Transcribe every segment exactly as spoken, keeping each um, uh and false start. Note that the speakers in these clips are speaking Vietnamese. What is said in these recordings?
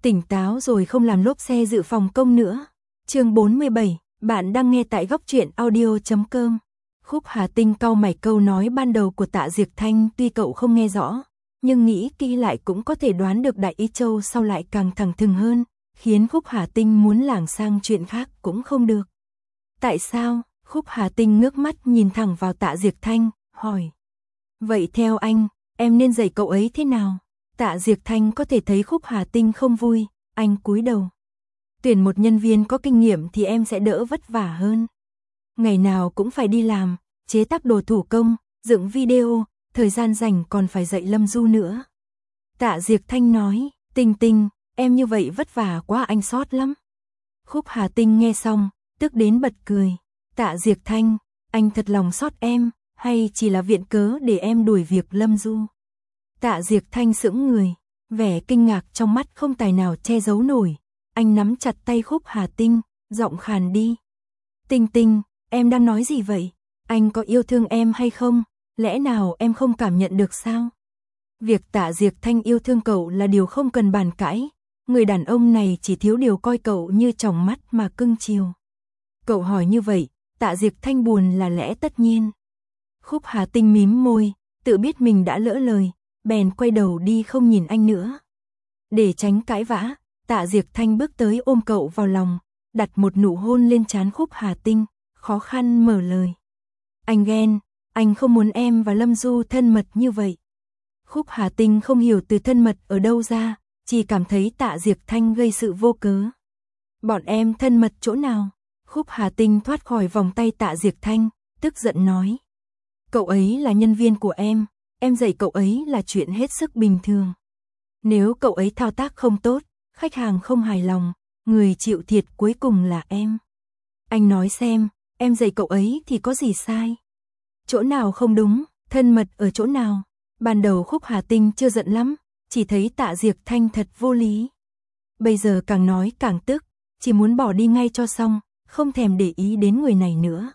Tỉnh táo rồi không làm lốp xe dự phòng công nữa. Chương bốn mươi bảy, bạn đang nghe tại góc truyện audio chấm com. Khúc Hà Tinh cau mày, câu nói ban đầu của Tạ Diệc Thanh tuy cậu không nghe rõ, nhưng nghĩ kỹ lại cũng có thể đoán được đại ý châu sau lại càng thẳng thừng hơn, khiến Khúc Hà Tinh muốn lảng sang chuyện khác cũng không được. Tại sao? Khúc Hà Tinh ngước mắt nhìn thẳng vào Tạ Diệc Thanh, hỏi. Vậy theo anh, em nên dạy cậu ấy thế nào? Tạ Diệc Thanh có thể thấy Khúc Hà Tinh không vui, anh cúi đầu. Tuyển một nhân viên có kinh nghiệm thì em sẽ đỡ vất vả hơn. Ngày nào cũng phải đi làm, chế tác đồ thủ công, dựng video, thời gian rảnh còn phải dạy Lâm Du nữa. Tạ Diệc Thanh nói, Tinh Tinh, em như vậy vất vả quá, anh sót lắm. Khúc Hà Tinh nghe xong, tức đến bật cười. Tạ Diệc Thanh, anh thật lòng sót em, hay chỉ là viện cớ để em đuổi việc Lâm Du? Tạ Diệc Thanh sững người, vẻ kinh ngạc trong mắt không tài nào che giấu nổi. Anh nắm chặt tay Khúc Hà Tinh, giọng khàn đi. Tinh Tinh, em đang nói gì vậy? Anh có yêu thương em hay không? Lẽ nào em không cảm nhận được sao? Việc Tạ Diệc Thanh yêu thương cậu là điều không cần bàn cãi. Người đàn ông này chỉ thiếu điều coi cậu như tròng mắt mà cưng chiều. Cậu hỏi như vậy, Tạ Diệc Thanh buồn là lẽ tất nhiên. Khúc Hà Tinh mím môi, tự biết mình đã lỡ lời, bèn quay đầu đi không nhìn anh nữa. Để tránh cãi vã, Tạ Diệc Thanh bước tới ôm cậu vào lòng, đặt một nụ hôn lên trán Khúc Hà Tinh, khó khăn mở lời. Anh ghen, anh không muốn em và Lâm Du thân mật như vậy. Khúc Hà Tinh không hiểu từ thân mật ở đâu ra, chỉ cảm thấy Tạ Diệc Thanh gây sự vô cớ. Bọn em thân mật chỗ nào? Khúc Hà Tinh thoát khỏi vòng tay Tạ Diệc Thanh, tức giận nói. Cậu ấy là nhân viên của em, em dạy cậu ấy là chuyện hết sức bình thường. Nếu cậu ấy thao tác không tốt, khách hàng không hài lòng, người chịu thiệt cuối cùng là em. Anh nói xem, em dạy cậu ấy thì có gì sai? Chỗ nào không đúng, thân mật ở chỗ nào? Ban đầu Khúc Hà Tinh chưa giận lắm, chỉ thấy Tạ Diệc Thanh thật vô lý. Bây giờ càng nói càng tức, chỉ muốn bỏ đi ngay cho xong, không thèm để ý đến người này nữa.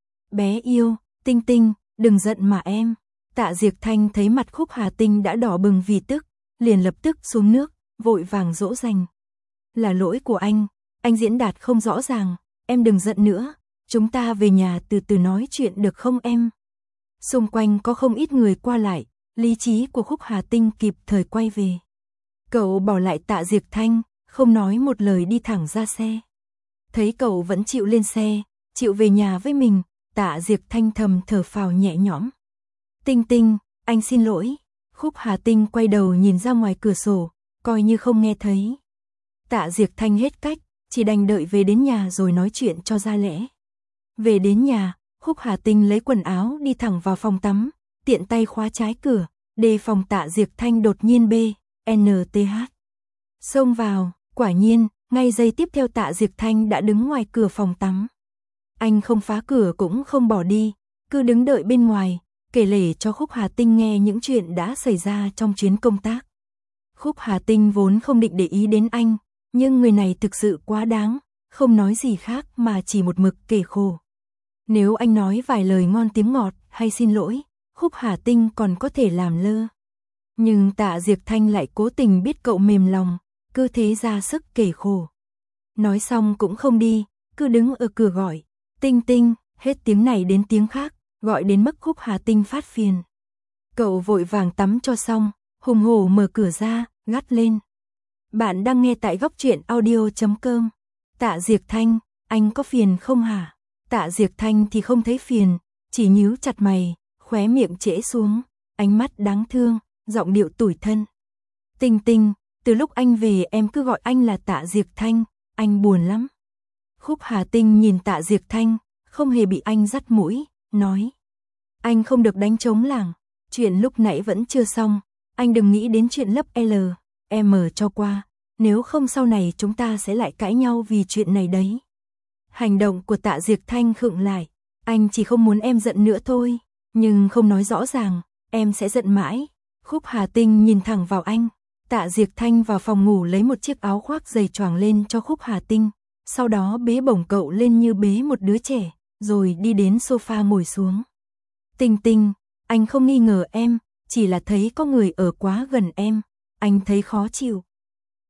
Bé yêu, Tinh Tinh, đừng giận mà em. Tạ Diệc Thanh thấy mặt Khúc Hà Tinh đã đỏ bừng vì tức, liền lập tức xuống nước, vội vàng dỗ dành. Là lỗi của anh, anh diễn đạt không rõ ràng, em đừng giận nữa, chúng ta về nhà từ từ nói chuyện được không em? Xung quanh có không ít người qua lại, lý trí của Khúc Hà Tinh kịp thời quay về. Cậu bỏ lại Tạ Diệc Thanh, không nói một lời đi thẳng ra xe. Thấy cậu vẫn chịu lên xe, chịu về nhà với mình, Tạ Diệc Thanh thầm thở phào nhẹ nhõm. Tinh Tinh, anh xin lỗi. Khúc Hà Tinh quay đầu nhìn ra ngoài cửa sổ, coi như không nghe thấy. Tạ Diệc Thanh hết cách, chỉ đành đợi về đến nhà rồi nói chuyện cho ra lẽ. Về đến nhà, Khúc Hà Tinh lấy quần áo đi thẳng vào phòng tắm, tiện tay khóa trái cửa, đề phòng Tạ Diệc Thanh đột nhiên bê, en tê hát. Xông vào, quả nhiên, ngay giây tiếp theo Tạ Diệc Thanh đã đứng ngoài cửa phòng tắm. Anh không phá cửa cũng không bỏ đi, cứ đứng đợi bên ngoài, kể lể cho Khúc Hà Tinh nghe những chuyện đã xảy ra trong chuyến công tác. Khúc Hà Tinh vốn không định để ý đến anh, nhưng người này thực sự quá đáng, không nói gì khác mà chỉ một mực kể khổ. Nếu anh nói vài lời ngon tiếng ngọt hay xin lỗi, Khúc Hà Tinh còn có thể làm lơ. Nhưng Tạ Diệc Thanh lại cố tình biết cậu mềm lòng, cứ thế ra sức kể khổ. Nói xong cũng không đi, cứ đứng ở cửa gọi, Tinh Tinh, hết tiếng này đến tiếng khác, gọi đến mức Khúc Hà Tinh phát phiền. Cậu vội vàng tắm cho xong, hùng hổ mở cửa ra, gắt lên. Bạn đang nghe tại góc truyện audio chấm com. Tạ Diệc Thanh, anh có phiền không hả? Tạ Diệc Thanh thì không thấy phiền, chỉ nhíu chặt mày, khóe miệng trễ xuống, ánh mắt đáng thương, giọng điệu tủi thân. Tinh Tinh, từ lúc anh về em cứ gọi anh là Tạ Diệc Thanh, anh buồn lắm. Khúc Hà Tinh nhìn Tạ Diệc Thanh, không hề bị anh dắt mũi, nói. Anh không được đánh trống lảng, chuyện lúc nãy vẫn chưa xong, anh đừng nghĩ đến chuyện lấp L, M cho qua, nếu không sau này chúng ta sẽ lại cãi nhau vì chuyện này đấy. Hành động của Tạ Diệc Thanh khựng lại, anh chỉ không muốn em giận nữa thôi, nhưng không nói rõ ràng, em sẽ giận mãi. Khúc Hà Tinh nhìn thẳng vào anh, Tạ Diệc Thanh vào phòng ngủ lấy một chiếc áo khoác dày choàng lên cho Khúc Hà Tinh, sau đó bế bổng cậu lên như bế một đứa trẻ, rồi đi đến sofa ngồi xuống. Tinh Tinh, anh không nghi ngờ em, chỉ là thấy có người ở quá gần em, anh thấy khó chịu.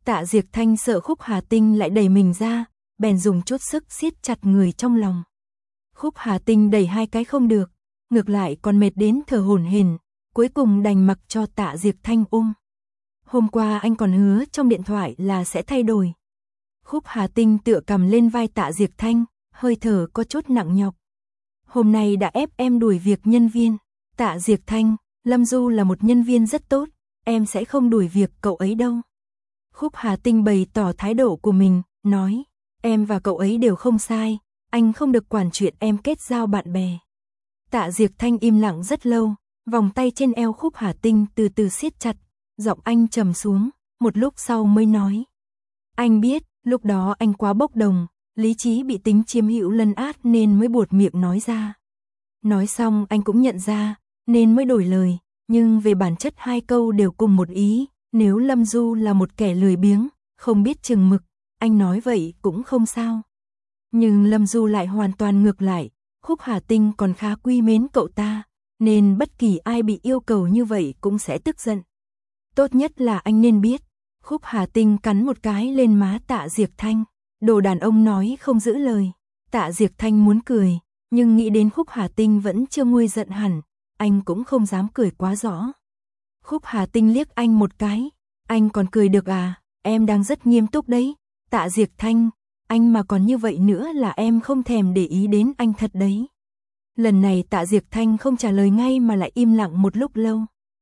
Tạ Diệc Thanh sợ Khúc Hà Tinh lại đẩy mình ra, bèn dùng chút sức siết chặt người trong lòng. Khúc Hà Tinh đẩy hai cái không được, ngược lại còn mệt đến thở hổn hển, cuối cùng đành mặc cho Tạ Diệc Thanh ôm. Hôm qua anh còn hứa trong điện thoại là sẽ thay đổi. Khúc Hà Tinh tựa cầm lên vai Tạ Diệc Thanh, hơi thở có chút nặng nhọc. Hôm nay đã ép em đuổi việc nhân viên. Tạ Diệc Thanh, Lâm Du là một nhân viên rất tốt, em sẽ không đuổi việc cậu ấy đâu. Khúc Hà Tinh bày tỏ thái độ của mình, nói, em và cậu ấy đều không sai, anh không được quản chuyện em kết giao bạn bè. Tạ Diệc Thanh im lặng rất lâu, vòng tay trên eo Khúc Hà Tinh từ từ siết chặt, giọng anh trầm xuống, một lúc sau mới nói. Anh biết, lúc đó anh quá bốc đồng, lý trí bị tính chiếm hữu lấn át nên mới buột miệng nói ra. Nói xong anh cũng nhận ra, nên mới đổi lời, nhưng về bản chất hai câu đều cùng một ý, nếu Lâm Du là một kẻ lười biếng, không biết chừng mực, anh nói vậy cũng không sao. Nhưng Lâm Du lại hoàn toàn ngược lại, Khúc Hà Tinh còn khá quý mến cậu ta, nên bất kỳ ai bị yêu cầu như vậy cũng sẽ tức giận. Tốt nhất là anh nên biết. Khúc Hà Tinh cắn một cái lên má Tạ Diệc Thanh, đồ đàn ông nói không giữ lời. Tạ Diệc Thanh muốn cười, nhưng nghĩ đến Khúc Hà Tinh vẫn chưa nguôi giận hẳn, anh cũng không dám cười quá rõ. Khúc Hà Tinh liếc anh một cái, anh còn cười được à, em đang rất nghiêm túc đấy. Tạ Diệc Thanh, anh mà còn như vậy nữa là em không thèm để ý đến anh thật đấy. Lần này Tạ Diệc Thanh không trả lời ngay mà lại im lặng một lúc lâu.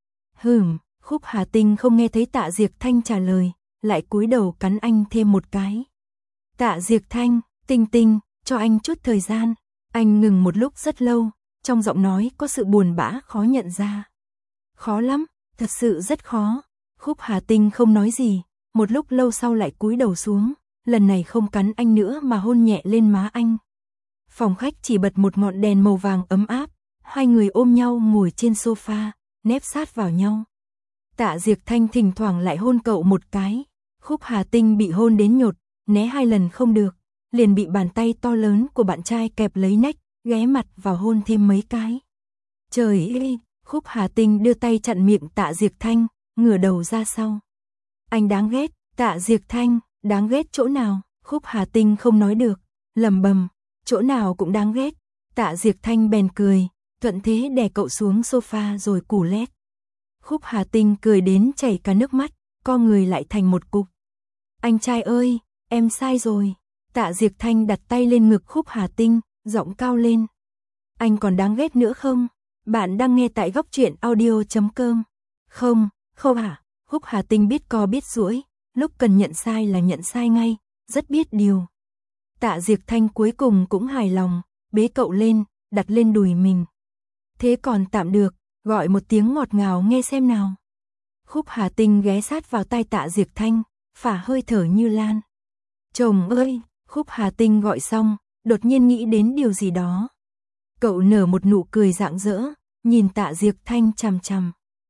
Hừm, Khúc Hà Tinh không nghe thấy Tạ Diệc Thanh trả lời, lại cúi đầu cắn anh thêm một cái. Tạ Diệc Thanh, Tinh Tinh, cho anh chút thời gian. Anh ngừng một lúc rất lâu, trong giọng nói có sự buồn bã khó nhận ra. Khó lắm, thật sự rất khó. Khúc Hà Tinh không nói gì, một lúc lâu sau lại cúi đầu xuống, lần này không cắn anh nữa mà hôn nhẹ lên má anh. Phòng khách chỉ bật một ngọn đèn màu vàng ấm áp, hai người ôm nhau ngồi trên sofa, nép sát vào nhau. Tạ Diệc Thanh thỉnh thoảng lại hôn cậu một cái, Khúc Hà Tinh bị hôn đến nhột, né hai lần không được, liền bị bàn tay to lớn của bạn trai kẹp lấy nách, ghé mặt vào hôn thêm mấy cái. Trời ơi, Khúc Hà Tinh đưa tay chặn miệng Tạ Diệc Thanh, ngửa đầu ra sau. Anh đáng ghét. Tạ Diệc Thanh, đáng ghét chỗ nào? Khúc Hà Tinh không nói được, lẩm bẩm, chỗ nào cũng đáng ghét. Tạ Diệc Thanh bèn cười, thuận thế đè cậu xuống sofa rồi củ lét. Khúc Hà Tinh cười đến chảy cả nước mắt, co người lại thành một cục. Anh trai ơi, em sai rồi. Tạ Diệc Thanh đặt tay lên ngực Khúc Hà Tinh, giọng cao lên. Anh còn đáng ghét nữa không? Bạn đang nghe tại góc truyện audio chấm com. Không, không hả? Khúc Hà Tinh biết co biết duỗi, lúc cần nhận sai là nhận sai ngay, rất biết điều. Tạ Diệc Thanh cuối cùng cũng hài lòng, bế cậu lên, đặt lên đùi mình. Thế còn tạm được, gọi một tiếng ngọt ngào nghe xem nào. Khúc Hà Tinh ghé sát vào tai Tạ Diệc Thanh, phả hơi thở như lan. Chồng ơi, Khúc Hà Tinh gọi xong, đột nhiên nghĩ đến điều gì đó. Cậu nở một nụ cười rạng rỡ, nhìn Tạ Diệc Thanh chằm chằm.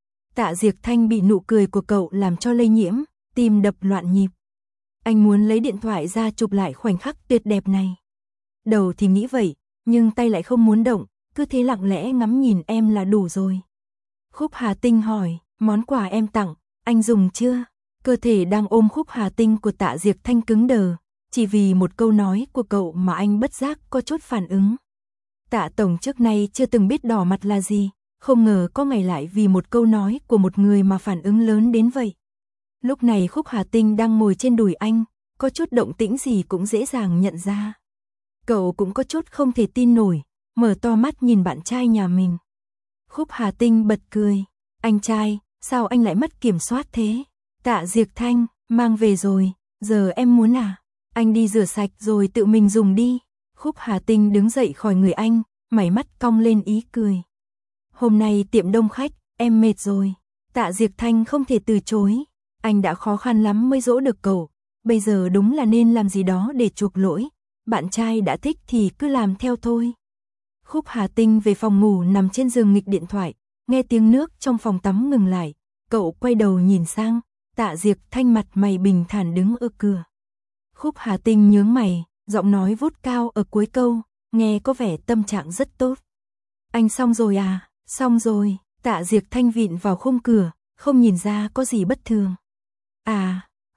Tạ Diệc Thanh bị nụ cười của cậu làm cho lây nhiễm, tim đập loạn nhịp. Anh muốn lấy điện thoại ra chụp lại khoảnh khắc tuyệt đẹp này. Đầu thì nghĩ vậy, nhưng tay lại không muốn động, cứ thế lặng lẽ ngắm nhìn em là đủ rồi. Khúc Hà Tinh hỏi, món quà em tặng, anh dùng chưa? Cơ thể đang ôm Khúc Hà Tinh của Tạ Diệc Thanh cứng đờ, chỉ vì một câu nói của cậu mà anh bất giác có chút phản ứng. Tạ Tổng trước nay chưa từng biết đỏ mặt là gì, không ngờ có ngày lại vì một câu nói của một người mà phản ứng lớn đến vậy. Lúc này Khúc Hà Tinh đang ngồi trên đùi anh, có chút động tĩnh gì cũng dễ dàng nhận ra. Cậu cũng có chút không thể tin nổi, mở to mắt nhìn bạn trai nhà mình. Khúc Hà Tinh bật cười, anh trai, sao anh lại mất kiểm soát thế? Tạ Diệc Thanh, mang về rồi, giờ em muốn à? Anh đi rửa sạch rồi tự mình dùng đi. Khúc Hà Tinh đứng dậy khỏi người anh, mày mắt cong lên ý cười. Hôm nay tiệm đông khách, em mệt rồi. Tạ Diệc Thanh không thể từ chối. Anh đã khó khăn lắm mới dỗ được cậu, bây giờ đúng là nên làm gì đó để chuộc lỗi. Bạn trai đã thích thì cứ làm theo thôi. Khúc Hà Tinh về phòng ngủ nằm trên giường nghịch điện thoại, nghe tiếng nước trong phòng tắm ngừng lại. Cậu quay đầu nhìn sang, Tạ Diệc Thanh mặt mày bình thản đứng ở cửa. Khúc Hà Tinh nhướng mày, giọng nói vút cao ở cuối câu, nghe có vẻ tâm trạng rất tốt. Anh xong rồi à? Xong rồi. Tạ Diệc Thanh vịn vào khung cửa, không nhìn ra có gì bất thường. À,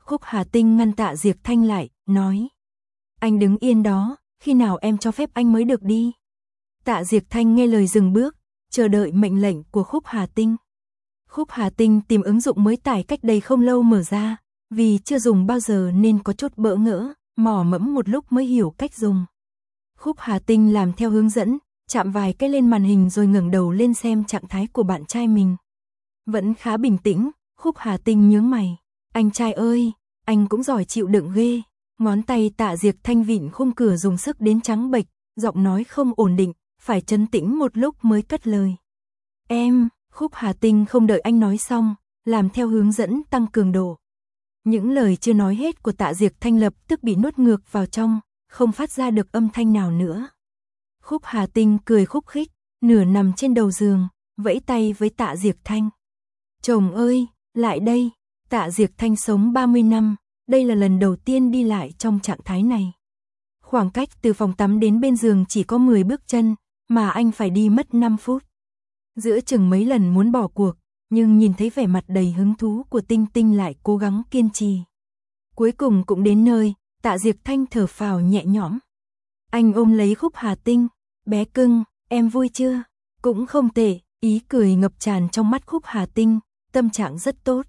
Khúc Hà Tinh ngăn Tạ Diệp Thanh lại, nói. Anh đứng yên đó, khi nào em cho phép anh mới được đi. Tạ Diệp Thanh nghe lời dừng bước, chờ đợi mệnh lệnh của Khúc Hà Tinh. Khúc Hà Tinh tìm ứng dụng mới tải cách đây không lâu mở ra, vì chưa dùng bao giờ nên có chút bỡ ngỡ, mò mẫm một lúc mới hiểu cách dùng. Khúc Hà Tinh làm theo hướng dẫn, chạm vài cái lên màn hình rồi ngẩng đầu lên xem trạng thái của bạn trai mình. Vẫn khá bình tĩnh, Khúc Hà Tinh nhướng mày. Anh trai ơi, anh cũng giỏi chịu đựng ghê. Ngón tay Tạ Diệp Thanh vịn khung cửa dùng sức đến trắng bệch, giọng nói không ổn định, phải trấn tĩnh một lúc mới cất lời. Em, Khúc Hà Tinh không đợi anh nói xong, làm theo hướng dẫn tăng cường độ. Những lời chưa nói hết của Tạ Diệp Thanh lập tức bị nuốt ngược vào trong, không phát ra được âm thanh nào nữa. Khúc Hà Tinh cười khúc khích, nửa nằm trên đầu giường, vẫy tay với Tạ Diệp Thanh. Chồng ơi, lại đây. Tạ Diệp Thanh sống ba mươi năm, đây là lần đầu tiên đi lại trong trạng thái này. Khoảng cách từ phòng tắm đến bên giường chỉ có mười bước chân, mà anh phải đi mất năm phút. Giữa chừng mấy lần muốn bỏ cuộc, nhưng nhìn thấy vẻ mặt đầy hứng thú của Tinh Tinh lại cố gắng kiên trì. Cuối cùng cũng đến nơi, Tạ Diệp Thanh thở phào nhẹ nhõm. Anh ôm lấy Khúc Hà Tinh, bé cưng, em vui chưa? Cũng không tệ, ý cười ngập tràn trong mắt Khúc Hà Tinh, tâm trạng rất tốt.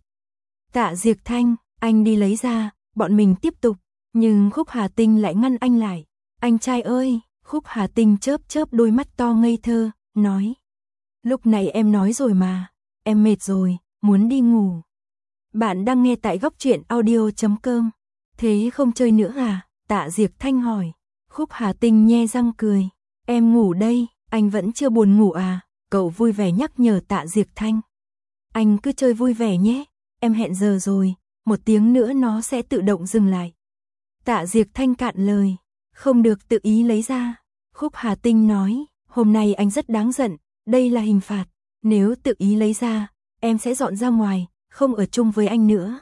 Tạ Diệp Thanh, anh đi lấy ra, bọn mình tiếp tục, nhưng Khúc Hà Tinh lại ngăn anh lại. Anh trai ơi, Khúc Hà Tinh chớp chớp đôi mắt to ngây thơ, nói. Lúc này em nói rồi mà, em mệt rồi, muốn đi ngủ. Bạn đang nghe tại góc truyện audio chấm com. Thế không chơi nữa à? Tạ Diệp Thanh hỏi. Khúc Hà Tinh nhe răng cười. Em ngủ đây, anh vẫn chưa buồn ngủ à? Cậu vui vẻ nhắc nhở Tạ Diệp Thanh. Anh cứ chơi vui vẻ nhé, em hẹn giờ rồi, một tiếng nữa nó sẽ tự động dừng lại. Tạ Diệp Thanh cạn lời. Không được tự ý lấy ra. Khúc Hà Tinh nói, hôm nay anh rất đáng giận, đây là hình phạt. Nếu tự ý lấy ra, em sẽ dọn ra ngoài, không ở chung với anh nữa.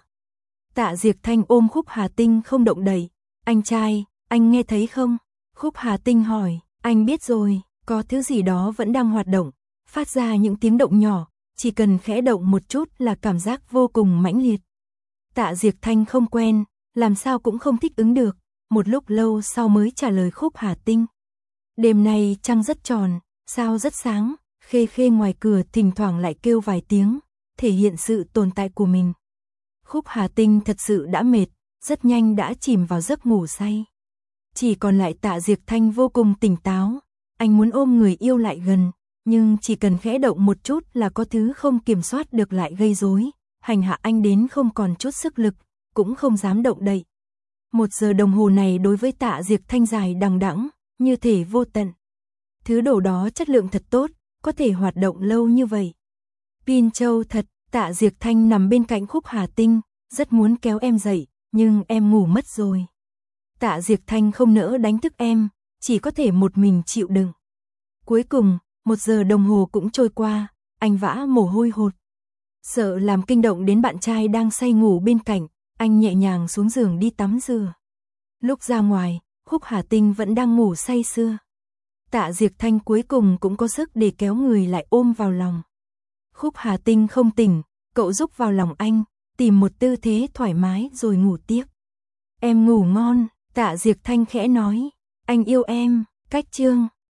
Tạ Diệp Thanh ôm Khúc Hà Tinh không động đậy. Anh trai, anh nghe thấy không? Khúc Hà Tinh hỏi. Anh biết rồi, có thứ gì đó vẫn đang hoạt động, phát ra những tiếng động nhỏ, chỉ cần khẽ động một chút là cảm giác vô cùng mãnh liệt. Tạ Diệp Thanh không quen, làm sao cũng không thích ứng được, một lúc lâu sau mới trả lời Khúc Hà Tinh. Đêm nay trăng rất tròn, sao rất sáng, khê khê ngoài cửa thỉnh thoảng lại kêu vài tiếng, thể hiện sự tồn tại của mình. Khúc Hà Tinh thật sự đã mệt, rất nhanh đã chìm vào giấc ngủ say. Chỉ còn lại Tạ Diệp Thanh vô cùng tỉnh táo, anh muốn ôm người yêu lại gần, nhưng chỉ cần khẽ động một chút là có thứ không kiểm soát được lại gây rối, hành hạ anh đến không còn chút sức lực, cũng không dám động đậy. Một giờ đồng hồ này đối với Tạ Diệp Thanh dài đằng đẵng, như thể vô tận. Thứ đồ đó chất lượng thật tốt, có thể hoạt động lâu như vậy. Pin châu thật. Tạ Diệp Thanh nằm bên cạnh Khúc Hà Tinh, rất muốn kéo em dậy, nhưng em ngủ mất rồi. Tạ Diệp Thanh không nỡ đánh thức em, chỉ có thể một mình chịu đựng. Cuối cùng, một giờ đồng hồ cũng trôi qua, anh vã mồ hôi hột. Sợ làm kinh động đến bạn trai đang say ngủ bên cạnh, anh nhẹ nhàng xuống giường đi tắm rửa. Lúc ra ngoài, Khúc Hà Tinh vẫn đang ngủ say sưa. Tạ Diệp Thanh cuối cùng cũng có sức để kéo người lại ôm vào lòng. Khúc Hà Tinh không tỉnh, cậu rúc vào lòng anh, tìm một tư thế thoải mái rồi ngủ tiếp. Em ngủ ngon, Tạ Diệp Thanh khẽ nói, anh yêu em, cách chương.